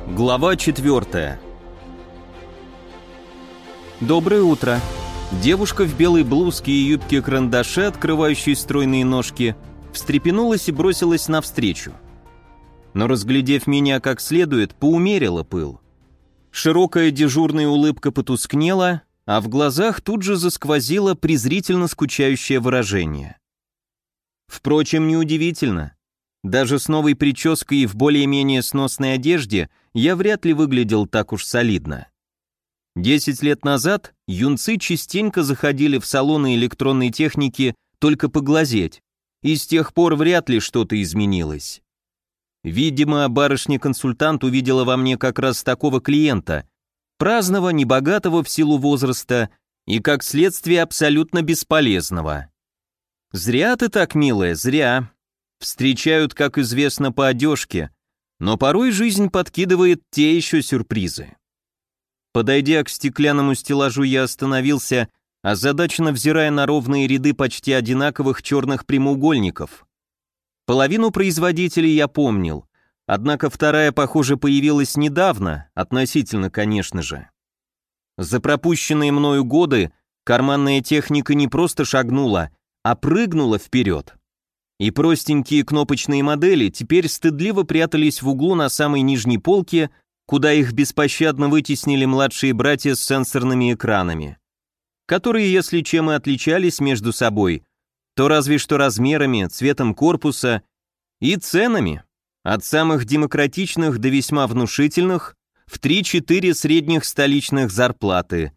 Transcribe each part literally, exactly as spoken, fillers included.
Глава четвертая. Доброе утро. Девушка в белой блузке и юбке-карандаше, открывающей стройные ножки, встрепенулась и бросилась навстречу. Но, разглядев меня как следует, поумерила пыл. Широкая дежурная улыбка потускнела, а в глазах тут же засквозило презрительно скучающее выражение. Впрочем, неудивительно. Даже с новой прической и в более-менее сносной одежде я вряд ли выглядел так уж солидно. Десять лет назад юнцы частенько заходили в салоны электронной техники только поглазеть, и с тех пор вряд ли что-то изменилось. Видимо, барышня-консультант увидела во мне как раз такого клиента, праздного, небогатого в силу возраста и, как следствие, абсолютно бесполезного. «Зря ты так, милая, зря. Встречают, как известно, по одежке, но порой жизнь подкидывает те еще сюрпризы». Подойдя к стеклянному стеллажу, я остановился, озадаченно взирая на ровные ряды почти одинаковых черных прямоугольников. Половину производителей я помнил, однако вторая, похоже, появилась недавно, относительно, конечно же. За пропущенные мною годы карманная техника не просто шагнула, а прыгнула вперед. И простенькие кнопочные модели теперь стыдливо прятались в углу на самой нижней полке, куда их беспощадно вытеснили младшие братья с сенсорными экранами, которые, если чем и отличались между собой, то разве что размерами, цветом корпуса и ценами, от самых демократичных до весьма внушительных, в три-четыре средних столичных зарплаты.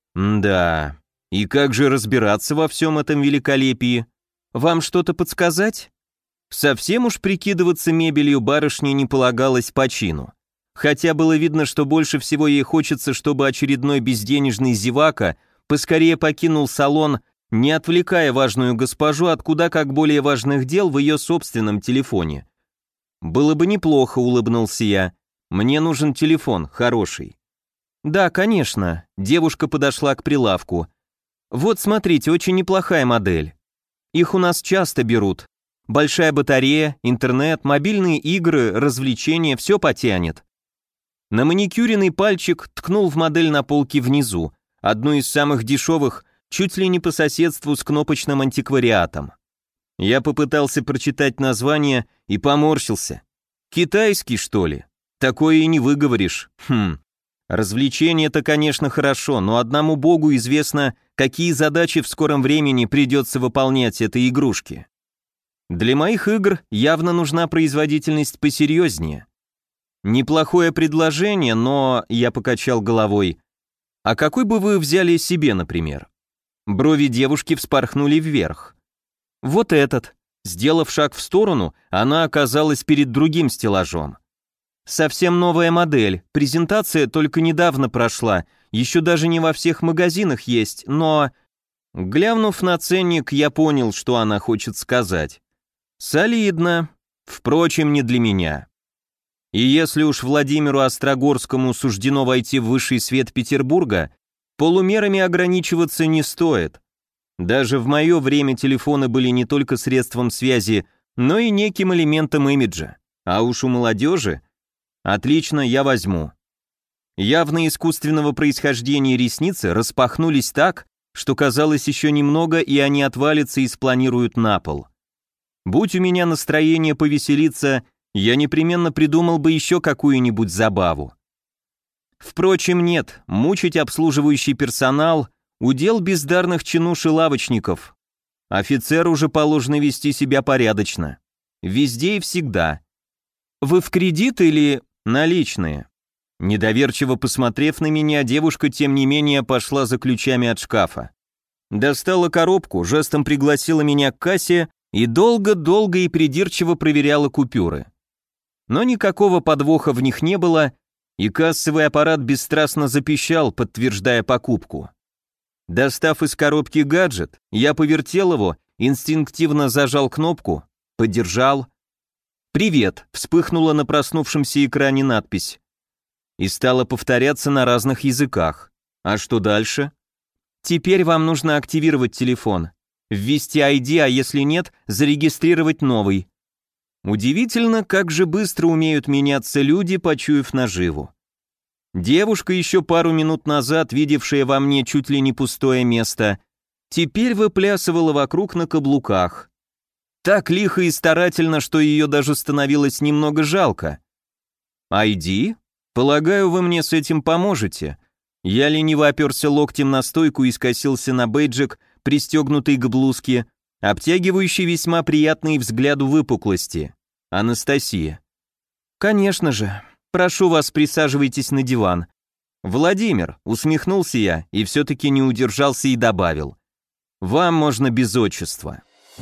М-да, и как же разбираться во всем этом великолепии? Вам что-то подсказать? Совсем уж прикидываться мебелью барышне не полагалось по чину. Хотя было видно, что больше всего ей хочется, чтобы очередной безденежный зевака поскорее покинул салон, не отвлекая важную госпожу от куда как более важных дел в ее собственном телефоне. «Было бы неплохо», — улыбнулся я. «Мне нужен телефон, хороший». «Да, конечно», — девушка подошла к прилавку. «Вот, смотрите, очень неплохая модель. Их у нас часто берут. Большая батарея, интернет, мобильные игры, развлечения, все потянет». На маникюренный пальчик ткнул в модель на полке внизу, одну из самых дешевых, чуть ли не по соседству с кнопочным антиквариатом. Я попытался прочитать название и поморщился. Китайский, что ли? Такое и не выговоришь. Хм. Развлечение-то, конечно, хорошо, но одному богу известно, какие задачи в скором времени придется выполнять этой игрушке. Для моих игр явно нужна производительность посерьезнее. Неплохое предложение, но... Я покачал головой. А какой бы вы взяли себе, например? Брови девушки вспорхнули вверх. Вот этот. Сделав шаг в сторону, она оказалась перед другим стеллажом. Совсем новая модель, презентация только недавно прошла, еще даже не во всех магазинах есть, но... Глянув на ценник, я понял, что она хочет сказать. Солидно, впрочем, не для меня. И если уж Владимиру Острогорскому суждено войти в высший свет Петербурга, полумерами ограничиваться не стоит. Даже в мое время телефоны были не только средством связи, но и неким элементом имиджа. А уж у молодежи... Отлично, я возьму. Явно искусственного происхождения ресницы распахнулись так, что казалось еще немного, и они отвалятся и спланируют на пол. Будь у меня настроение повеселиться, я непременно придумал бы еще какую-нибудь забаву. Впрочем, нет, мучить обслуживающий персонал – удел бездарных чинуш и лавочников. Офицеру же положено вести себя порядочно. Везде и всегда. Вы в кредит или наличные? Недоверчиво посмотрев на меня, девушка, тем не менее, пошла за ключами от шкафа. Достала коробку, жестом пригласила меня к кассе и долго-долго и придирчиво проверяла купюры. Но никакого подвоха в них не было, и кассовый аппарат бесстрастно запищал, подтверждая покупку. Достав из коробки гаджет, я повертел его, инстинктивно зажал кнопку, подержал. «Привет», — вспыхнула на проснувшемся экране надпись. И стала повторяться на разных языках. А что дальше? Теперь вам нужно активировать телефон. Ввести ай ди, а если нет, зарегистрировать новый. Удивительно, как же быстро умеют меняться люди, почуяв наживу. Девушка, еще пару минут назад видевшая во мне чуть ли не пустое место, теперь выплясывала вокруг на каблуках. Так лихо и старательно, что ее даже становилось немного жалко. «Айди? Полагаю, вы мне с этим поможете?» Я лениво оперся локтем на стойку и скосился на бейджик, пристегнутый к блузке, обтягивающий весьма приятные взгляду выпуклости. Анастасия. «Конечно же. Прошу вас, присаживайтесь на диван». «Владимир», усмехнулся я и все-таки не удержался и добавил. «Вам можно без отчества».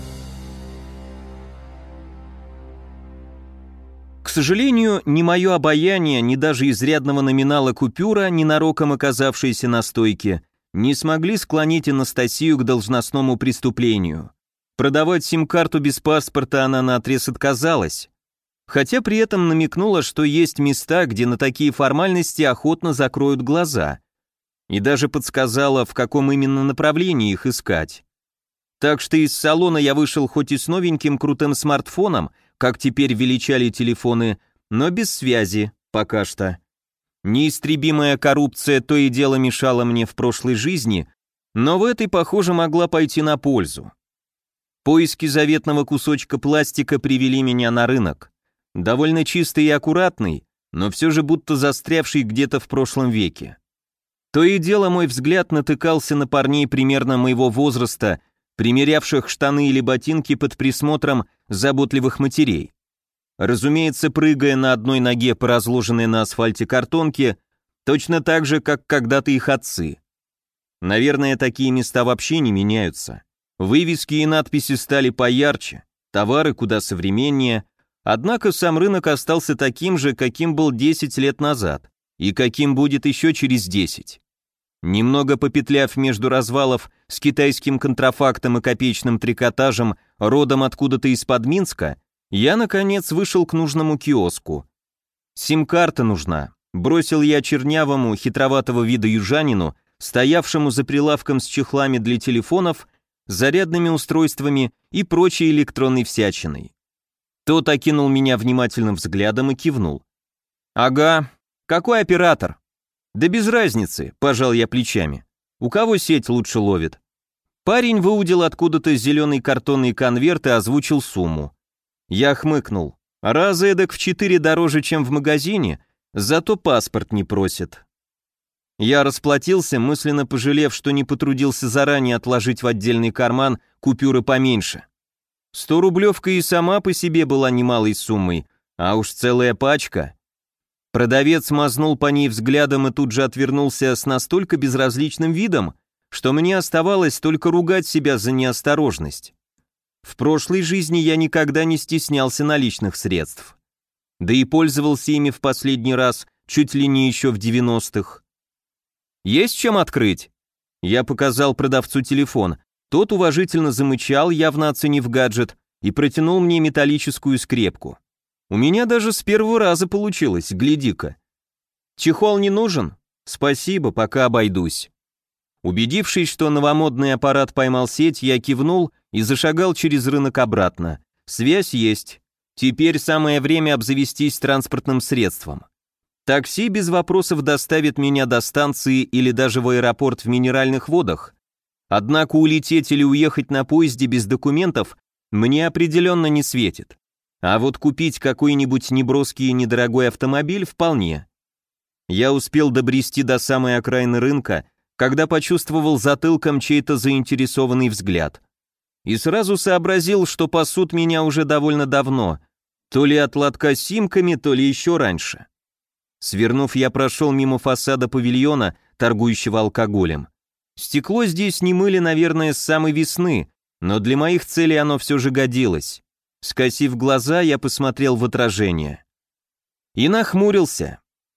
К сожалению, ни мое обаяние, ни даже изрядного номинала купюра, ненароком оказавшиеся на стойке, не смогли склонить Анастасию к должностному преступлению. Продавать сим-карту без паспорта она наотрез отказалась, хотя при этом намекнула, что есть места, где на такие формальности охотно закроют глаза, и даже подсказала, в каком именно направлении их искать. Так что из салона я вышел хоть и с новеньким крутым смартфоном, как теперь величали телефоны, но без связи, пока что. Неистребимая коррупция то и дело мешала мне в прошлой жизни, но в этой, похоже, могла пойти на пользу. Поиски заветного кусочка пластика привели меня на рынок. Довольно чистый и аккуратный, но все же будто застрявший где-то в прошлом веке. То и дело мой взгляд натыкался на парней примерно моего возраста, примерявших штаны или ботинки под присмотром заботливых матерей. Разумеется, прыгая на одной ноге по разложенной на асфальте картонке, точно так же, как когда-то их отцы. Наверное, такие места вообще не меняются. Вывески и надписи стали поярче, товары куда современнее, однако сам рынок остался таким же, каким был десять лет назад, и каким будет еще через десять. Немного попетляв между развалов с китайским контрафактом и копеечным трикотажем родом откуда-то из-под Минска, я, наконец, вышел к нужному киоску. «Сим-карта нужна», — бросил я чернявому, хитроватого вида южанину, стоявшему за прилавком с чехлами для телефонов, зарядными устройствами и прочей электронной всячиной. Тот окинул меня внимательным взглядом и кивнул. «Ага, какой оператор?» «Да без разницы», — пожал я плечами. «У кого сеть лучше ловит?» Парень выудил откуда-то зеленый картонный конверт и озвучил сумму. Я хмыкнул. Раз эдак в четыре дороже, чем в магазине, зато паспорт не просит. Я расплатился, мысленно пожалев, что не потрудился заранее отложить в отдельный карман купюры поменьше. Сто-рублевка и сама по себе была немалой суммой, а уж целая пачка. Продавец мазнул по ней взглядом и тут же отвернулся с настолько безразличным видом, что мне оставалось только ругать себя за неосторожность. В прошлой жизни я никогда не стеснялся наличных средств. Да и пользовался ими в последний раз чуть ли не еще в девяностых. «Есть чем открыть?» Я показал продавцу телефон. Тот уважительно замычал, явно оценив гаджет, и протянул мне металлическую скрепку. У меня даже с первого раза получилось, гляди-ка. «Чехол не нужен?» «Спасибо, пока обойдусь». Убедившись, что новомодный аппарат поймал сеть, я кивнул и зашагал через рынок обратно. Связь есть. Теперь самое время обзавестись транспортным средством. Такси без вопросов доставит меня до станции или даже в аэропорт в Минеральных водах. Однако улететь или уехать на поезде без документов мне определенно не светит. А вот купить какой-нибудь неброский и недорогой автомобиль вполне. Я успел добрести до самой окраины рынка, когда почувствовал затылком чей-то заинтересованный взгляд. И сразу сообразил, что пасут меня уже довольно давно, то ли от лотка с симками, то ли еще раньше. Свернув, я прошел мимо фасада павильона, торгующего алкоголем. Стекло здесь не мыли, наверное, с самой весны, но для моих целей оно все же годилось. Скосив глаза, я посмотрел в отражение. И нахмурился.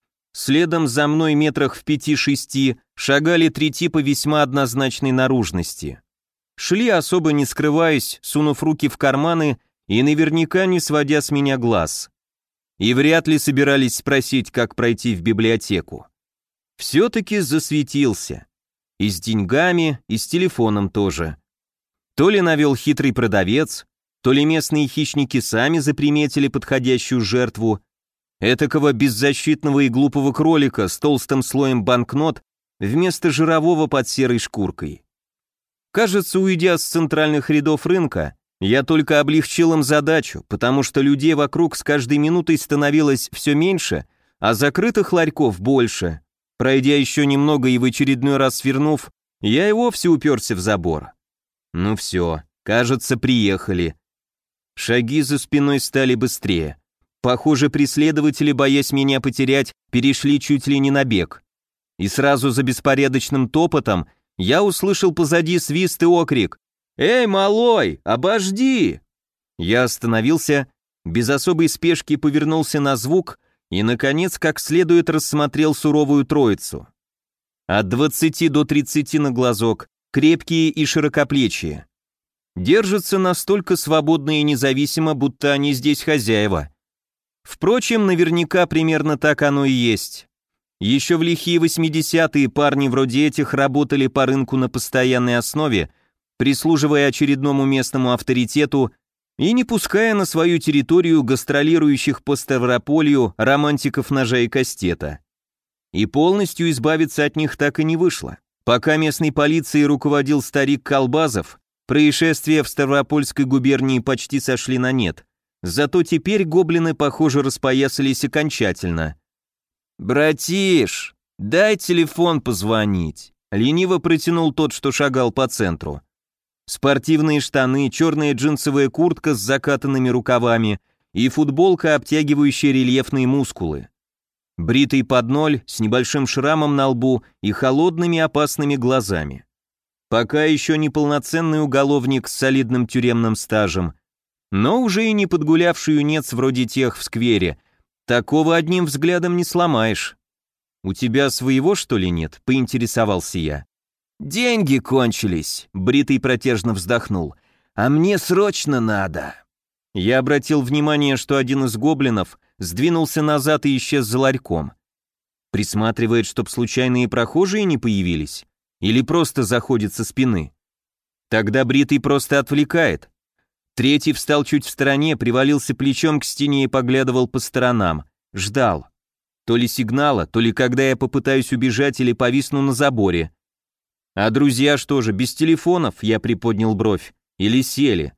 Следом за мной метрах в пяти-шести шагали три типа весьма однозначной наружности. Шли, особо не скрываясь, сунув руки в карманы и наверняка не сводя с меня глаз. И вряд ли собирались спросить, как пройти в библиотеку. Все-таки засветился. И с деньгами, и с телефоном тоже. То ли навел хитрый продавец, то ли местные хищники сами заприметили подходящую жертву, этакого беззащитного и глупого кролика с толстым слоем банкнот вместо жирового под серой шкуркой. Кажется, уйдя с центральных рядов рынка, я только облегчил им задачу, потому что людей вокруг с каждой минутой становилось все меньше, а закрытых ларьков больше. Пройдя еще немного и в очередной раз свернув, я и вовсе уперся в забор. Ну все, кажется, приехали. Шаги за спиной стали быстрее. Похоже, преследователи, боясь меня потерять, перешли чуть ли не на бег. И сразу за беспорядочным топотом я услышал позади свист и окрик: «Эй, малой, обожди!» Я остановился, без особой спешки повернулся на звук и, наконец, как следует рассмотрел суровую троицу. От двадцати до тридцати на глазок, крепкие и широкоплечие. Держатся настолько свободно и независимо, будто они здесь хозяева. Впрочем, наверняка примерно так оно и есть. Еще в лихие восьмидесятые парни вроде этих работали по рынку на постоянной основе, прислуживая очередному местному авторитету и не пуская на свою территорию гастролирующих по Ставрополью романтиков ножа и кастета. И полностью избавиться от них так и не вышло. Пока местной полицией руководил старик Колбазов, происшествия в Ставропольской губернии почти сошли на нет. Зато теперь гоблины, похоже, распоясались окончательно. «Братиш, дай телефон позвонить», — лениво протянул тот, что шагал по центру. Спортивные штаны, черная джинсовая куртка с закатанными рукавами и футболка, обтягивающая рельефные мускулы. Бритый под ноль, с небольшим шрамом на лбу и холодными опасными глазами. Пока еще не полноценный уголовник с солидным тюремным стажем, но уже и не подгулявший юнец вроде тех в сквере. Такого одним взглядом не сломаешь. «У тебя своего, что ли, нет?» — поинтересовался я. «Деньги кончились», — Бритый протяжно вздохнул. «А мне срочно надо». Я обратил внимание, что один из гоблинов сдвинулся назад и исчез за ларьком. Присматривает, чтоб случайные прохожие не появились? Или просто заходит со спины? Тогда Бритый просто отвлекает. Третий встал чуть в стороне, привалился плечом к стене и поглядывал по сторонам. Ждал. То ли сигнала, то ли когда я попытаюсь убежать или повисну на заборе. А друзья что же, без телефонов, я приподнял бровь, или сели?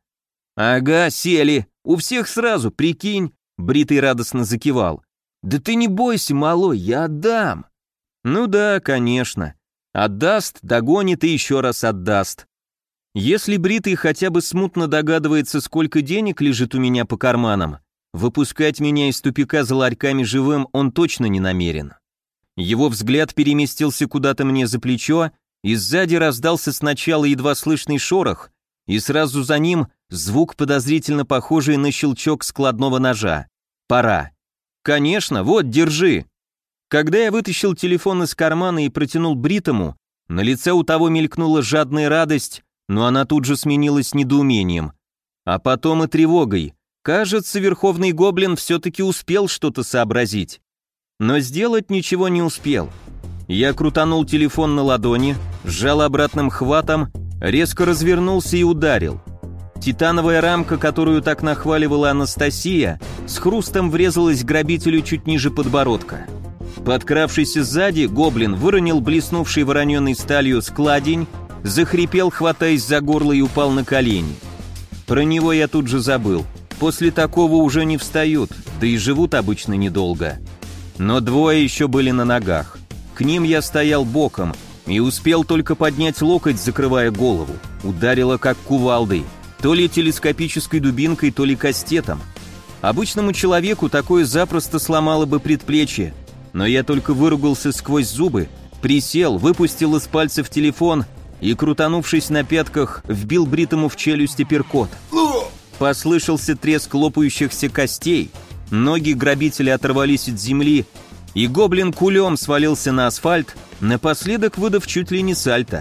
Ага, сели, у всех сразу, прикинь, Бритый радостно закивал. Да ты не бойся, малой, я отдам. Ну да, конечно. Отдаст, догонит и еще раз отдаст. Если Бритый хотя бы смутно догадывается, сколько денег лежит у меня по карманам, выпускать меня из тупика за ларьками живым он точно не намерен. Его взгляд переместился куда-то мне за плечо, и сзади раздался сначала едва слышный шорох, и сразу за ним звук, подозрительно похожий на щелчок складного ножа. Пора. Конечно, вот, держи. Когда я вытащил телефон из кармана и протянул Бритому, на лице у того мелькнула жадная радость, но она тут же сменилась недоумением. А потом и тревогой. Кажется, Верховный Гоблин все-таки успел что-то сообразить. Но сделать ничего не успел. Я крутанул телефон на ладони, сжал обратным хватом, резко развернулся и ударил. Титановая рамка, которую так нахваливала Анастасия, с хрустом врезалась грабителю чуть ниже подбородка. Подкравшийся сзади, гоблин выронил блеснувший вороненой сталью складень, захрипел, хватаясь за горло, и упал на колени. Про него я тут же забыл. После такого уже не встают, да и живут обычно недолго. Но двое еще были на ногах. К ним я стоял боком и успел только поднять локоть, закрывая голову. Ударило как кувалдой, то ли телескопической дубинкой, то ли кастетом. Обычному человеку такое запросто сломало бы предплечье, но я только выругался сквозь зубы, присел, выпустил из пальцев телефон и, крутанувшись на пятках, вбил Бритому в челюсть апперкот. Послышался треск лопающихся костей, ноги грабителя оторвались от земли, и гоблин кулем свалился на асфальт, напоследок выдав чуть ли не сальто.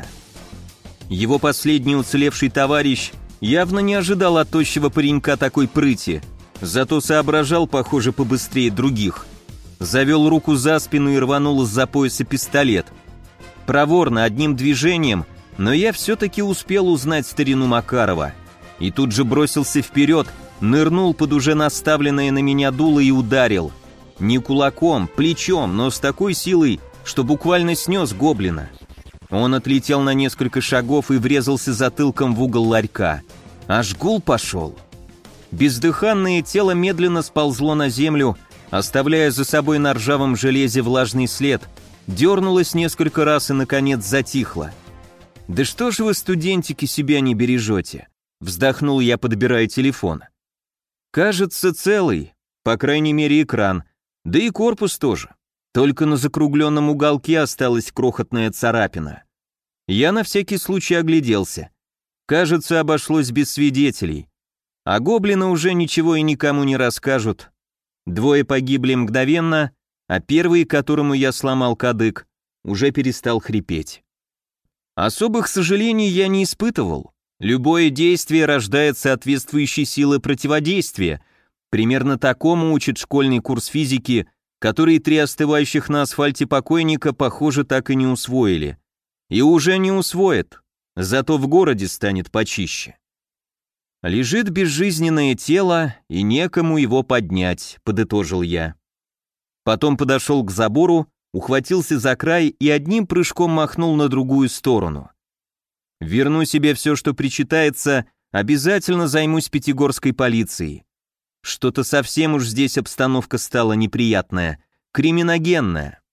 Его последний уцелевший товарищ явно не ожидал от тощего паренька такой прыти, зато соображал, похоже, побыстрее других. Завел руку за спину и рванул из-за пояса пистолет. Проворно, одним движением, но я все-таки успел узнать старину Макарова. И тут же бросился вперед, нырнул под уже наставленное на меня дуло и ударил. Не кулаком, плечом, но с такой силой, что буквально снес гоблина. Он отлетел на несколько шагов и врезался затылком в угол ларька. Аж гул пошел. Бездыханное тело медленно сползло на землю, оставляя за собой на ржавом железе влажный след, дернулось несколько раз и, наконец, затихло. «Да что ж вы, студентики, себя не бережете?» Вздохнул я, подбирая телефон. «Кажется, целый, по крайней мере, экран, да и корпус тоже. Только на закругленном уголке осталась крохотная царапина. Я на всякий случай огляделся. Кажется, обошлось без свидетелей. А гоблины уже ничего и никому не расскажут. Двое погибли мгновенно, а первый, которому я сломал кадык, уже перестал хрипеть. Особых сожалений я не испытывал. Любое действие рождает соответствующей силы противодействия. Примерно такому учит школьный курс физики, который три остывающих на асфальте покойника, похоже, так и не усвоили. И уже не усвоят, зато в городе станет почище. «Лежит безжизненное тело, и некому его поднять», — подытожил я. Потом подошел к забору, ухватился за край и одним прыжком махнул на другую сторону. «Верну себе все, что причитается, обязательно займусь пятигорской полицией. Что-то совсем уж здесь обстановка стала неприятная, криминогенная».